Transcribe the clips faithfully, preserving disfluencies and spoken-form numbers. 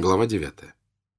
Глава девятая.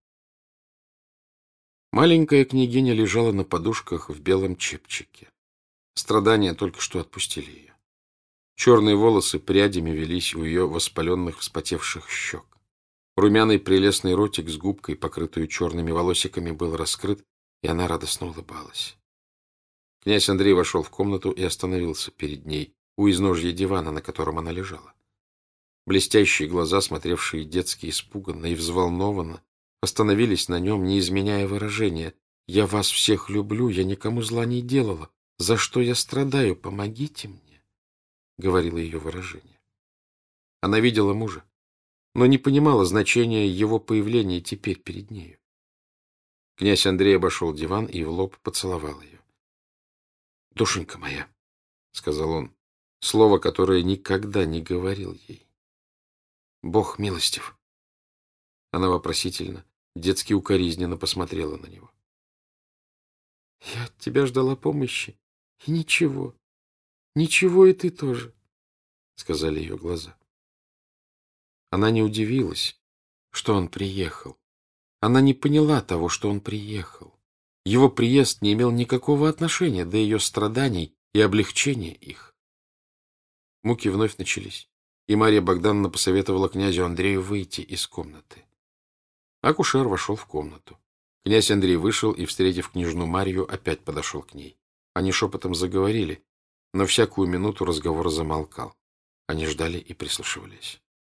Маленькая княгиня лежала на подушках в белом чепчике. Страдания только что отпустили ее. Черные волосы прядями велись у ее воспаленных, вспотевших щек. Румяный прелестный ротик с губкой, покрытую черными волосиками, был раскрыт, и она радостно улыбалась. Князь Андрей вошел в комнату и остановился перед ней, у изножья дивана, на котором она лежала. Блестящие глаза, смотревшие детски испуганно и взволнованно, остановились на нем, не изменяя выражения. «Я вас всех люблю, я никому зла не делала. За что я страдаю? Помогите мне», — говорило ее выражение. Она видела мужа, но не понимала значения его появления теперь перед нею. Князь Андрей обошел диван и в лоб поцеловал ее. «Душенька моя», — сказал он, слово, которое никогда не говорил ей. «Бог милостив». Она вопросительно, детски укоризненно посмотрела на него. «Я от тебя ждала помощи, и ничего, ничего и ты тоже», — сказали ее глаза. Она не удивилась, что он приехал. Она не поняла того, что он приехал. Его приезд не имел никакого отношения до ее страданий и облегчения их. Муки вновь начались, и Марья Богдановна посоветовала князю Андрею выйти из комнаты. Акушер вошел в комнату. Князь Андрей вышел и, встретив княжну Марью, опять подошел к ней. Они шепотом заговорили, но всякую минуту разговор замолкал. Они ждали и прислушивались.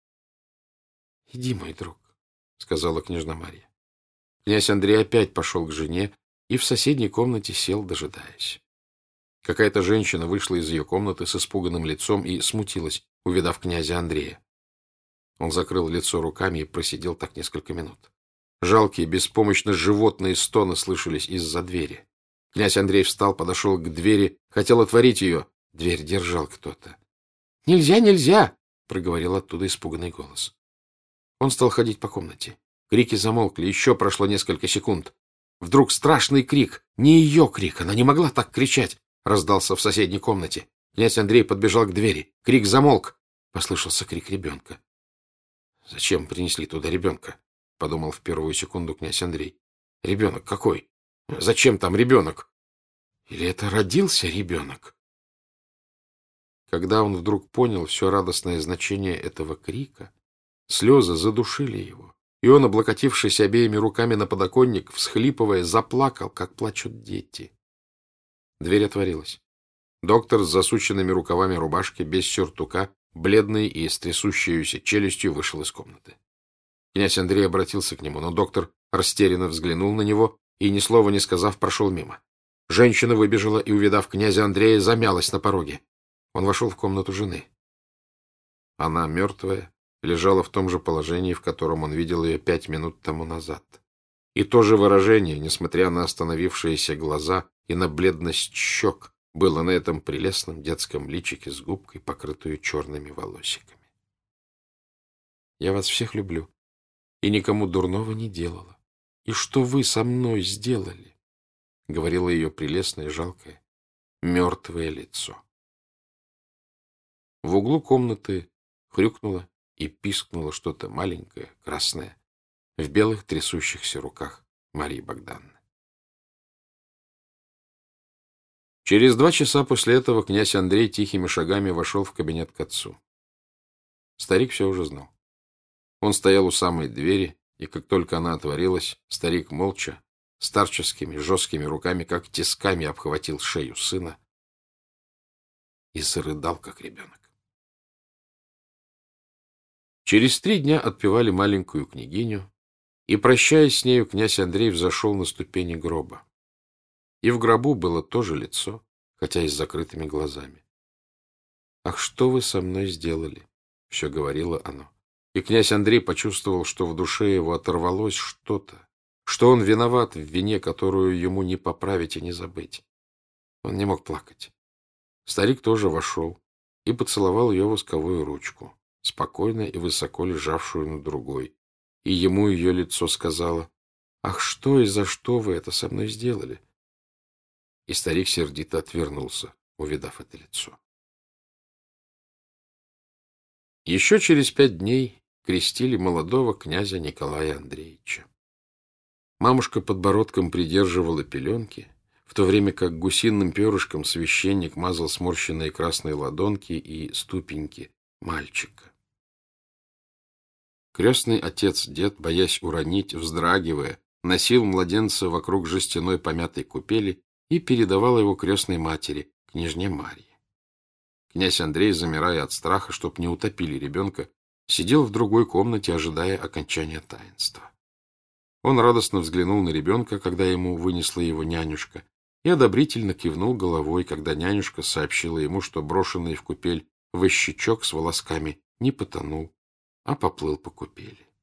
— Иди, мой друг, — сказала княжна Марья. Князь Андрей опять пошел к жене и в соседней комнате сел, дожидаясь. Какая-то женщина вышла из ее комнаты с испуганным лицом и смутилась, увидав князя Андрея. Он закрыл лицо руками и просидел так несколько минут. Жалкие, беспомощно животные стоны слышались из-за двери. Князь Андрей встал, подошел к двери, хотел отворить ее. Дверь держал кто-то. — Нельзя, нельзя! — проговорил оттуда испуганный голос. Он стал ходить по комнате. Крики замолкли, еще прошло несколько секунд. Вдруг страшный крик, не ее крик, она не могла так кричать, раздался в соседней комнате. Князь Андрей подбежал к двери. Крик замолк. Послышался крик ребенка. — Зачем принесли туда ребенка? — подумал в первую секунду князь Андрей. — Ребенок какой? Зачем там ребенок? Или это родился ребенок? Когда он вдруг понял все радостное значение этого крика, слезы задушили его, и он, облокотившись обеими руками на подоконник, всхлипывая, заплакал, как плачут дети. Дверь отворилась. Доктор с засученными рукавами рубашки, без сюртука, бледный и с трясущейся челюстью, вышел из комнаты. Князь Андрей обратился к нему, но доктор растерянно взглянул на него и, ни слова не сказав, прошел мимо. Женщина выбежала и, увидав князя Андрея, замялась на пороге. Он вошел в комнату жены. Она, мертвая, лежала в том же положении, в котором он видел ее пять минут тому назад. И то же выражение, несмотря на остановившиеся глаза и на бледность щек, было на этом прелестном детском личике с губкой, покрытую черными волосиками. «Я вас всех люблю и никому дурного не делала. И что вы со мной сделали?» — говорило ее прелестное, жалкое, мертвое лицо. В углу комнаты хрюкнуло и пискнуло что-то маленькое, красное, в белых трясущихся руках Марьи Богдановны. Через два часа после этого князь Андрей тихими шагами вошел в кабинет к отцу. Старик все уже знал. Он стоял у самой двери, и как только она отворилась, старик молча, старческими жесткими руками, как тисками, обхватил шею сына и зарыдал, как ребенок. Через три дня отпевали маленькую княгиню, и, прощаясь с нею, князь Андрей взошел на ступени гроба. И в гробу было то же лицо, хотя и с закрытыми глазами. «Ах, что вы со мной сделали?» — все говорило оно. И князь Андрей почувствовал, что в душе его оторвалось что-то, что он виноват в вине, которую ему не поправить и не забыть. Он не мог плакать. Старик тоже вошел и поцеловал ее восковую ручку, спокойно и высоко лежавшую на другой. И ему ее лицо сказало: «Ах, что и за что вы это со мной сделали?» И старик сердито отвернулся, увидав это лицо. Еще через пять дней крестили молодого князя Николая Андреевича. Мамушка подбородком придерживала пеленки, в то время как гусиным перышком священник мазал сморщенные красные ладонки и ступеньки мальчика. Крестный отец-дед, боясь уронить, вздрагивая, носил младенца вокруг жестяной помятой купели и передавал его крестной матери, княжне Марье. Князь Андрей, замирая от страха, чтоб не утопили ребенка, сидел в другой комнате, ожидая окончания таинства. Он радостно взглянул на ребенка, когда ему вынесла его нянюшка, и одобрительно кивнул головой, когда нянюшка сообщила ему, что брошенный в купель вощичок с волосками не потонул, а поплыл по купели.